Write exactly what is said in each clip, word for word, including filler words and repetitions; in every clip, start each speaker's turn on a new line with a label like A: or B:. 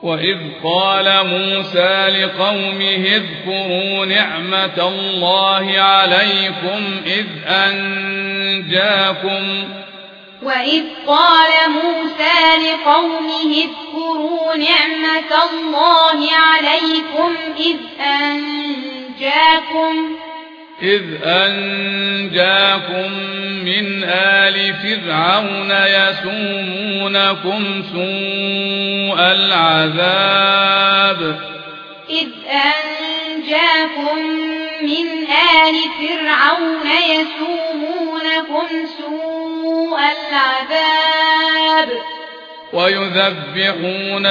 A: وإذ قال موسى لقومه اذكروا نعمة الله عليكم إذ أنجاكم
B: وإذ قال موسى لقومه اذكروا نعمة الله عليكم إذ أنجاكم
A: إذ أنجاكم من آل فرعون يسومونكم سوء العذاب
B: إذ أنجاكم من آل فرعون يسومونكم سوء العذاب
A: ويذبحون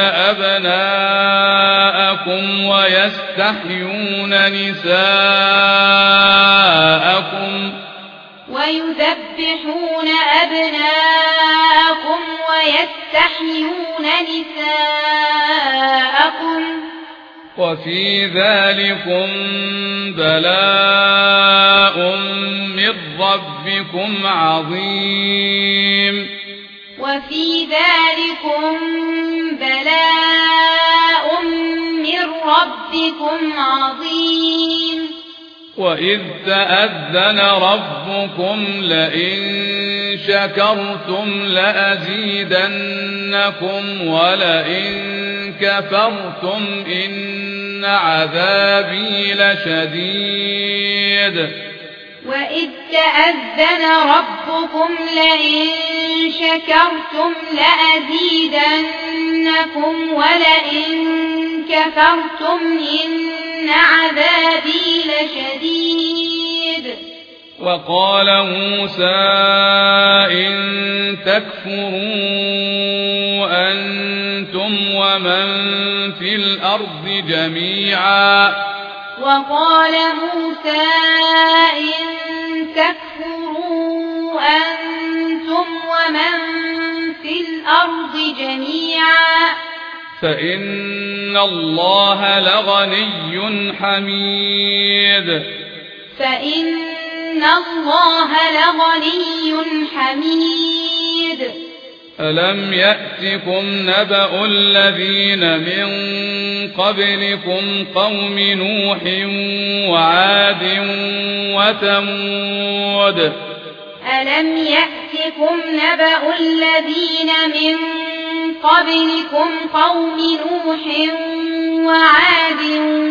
A: أبناءكم ويستحيون نساءكم
B: ويذبحون أبناءكم ويستحيون نساءكم
A: وفي ذلكم بلاء من ربكم عظيم
B: وفي ذلكم بلاء من ربكم عظيم
A: وإذ تأذن ربكم لئن شكرتم لأزيدنكم ولئن كفرتم إن عذابي لشديد
B: وإذ تأذن ربكم لئن شكرتم لأزيدنكم ولئن كفرتم إن عذابي لشديد
A: وقال موسى إن تكفروا أنتم ومن في الأرض جميعا
B: وقال موسى إن تكفروا أنتم ومن في الأرض جميعا
A: فإن الله لغني حميد
B: فإن الله لغني حميد
A: ألم يأتكم نبأ الذين من قبلكم قوم نوح وعاد وثمود
B: ألم يأتكم نبأ الذين من قبلكم قوم نوح وعاد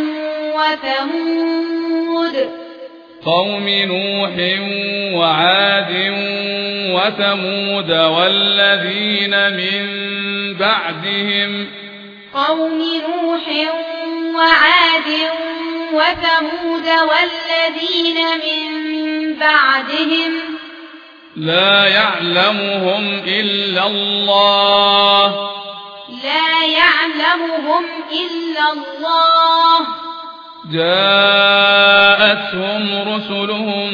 B: وثمود
A: قوم نوح وعاد وثمود والذين من بعدهم
B: قوم نوح وعاد وثمود والذين من بعدهم
A: لا يعلمهم إلا الله
B: لا يعلمهم إلا الله
A: جاءتهم رسلهم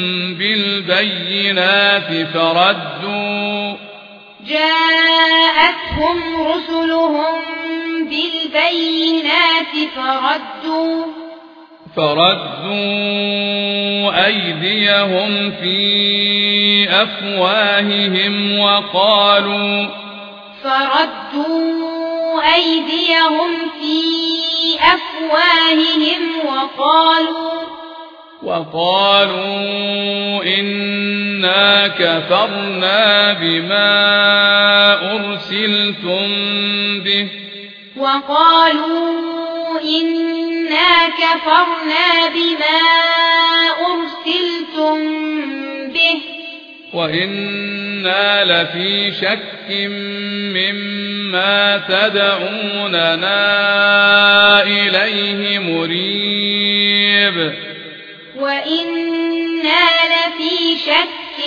A: بالبينات فردوا
B: جاءتهم رسلهم بالبينات فردوا
A: فردوا أيديهم في أفواههم وقالوا
B: فردوا أيديهم في أفواههم وقالوا
A: وقالوا إنا كفرنا بما أرسلتم به
B: وقالوا إنا كفرنا بما أرسلتم به
A: وإنا لفي شك مما تدعوننا إليه مريب
B: وإنا لفي شك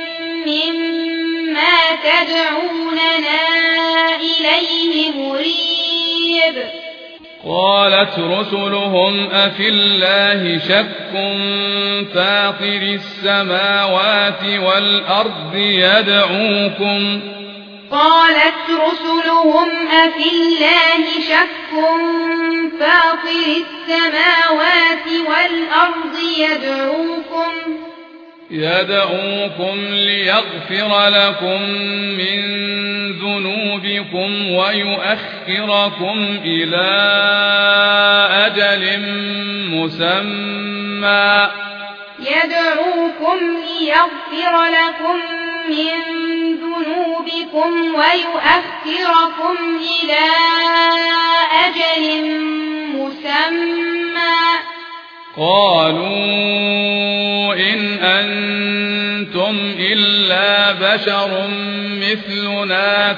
B: مما تدعوننا إليه مريب
A: قالت رسلهم أفي الله شك فاطر السماوات والأرض يدعوكم
B: قالت رسلهم أفي الله شك فاطر السماوات والأرض يدعوكم
A: يدعوكم ليغفر لكم من ذنوبكم ويؤخركم إلى أجل مسمى
B: يدعوكم ليغفر لكم من ذنوبكم ويؤخركم إلى أجل مسمى.
A: قالوا إن أنتم إلا بشر مثلنا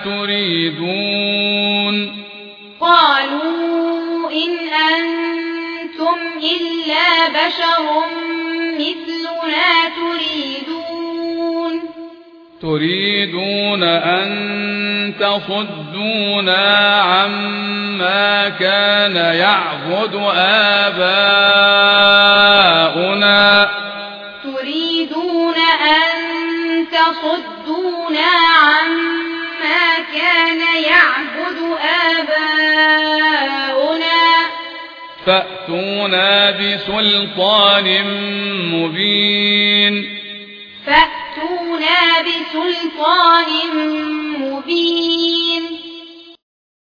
A: تريدون
B: قالوا إن أنتم إلا بشر مثلنا تريدون
A: تريدون أن تصدونا عما كان يعبد آباؤنا
B: تريدون أن تصدونا عما كان يعبد آباؤنا
A: فأتونا بسلطان مبين
B: فأتونا بسلطان مبين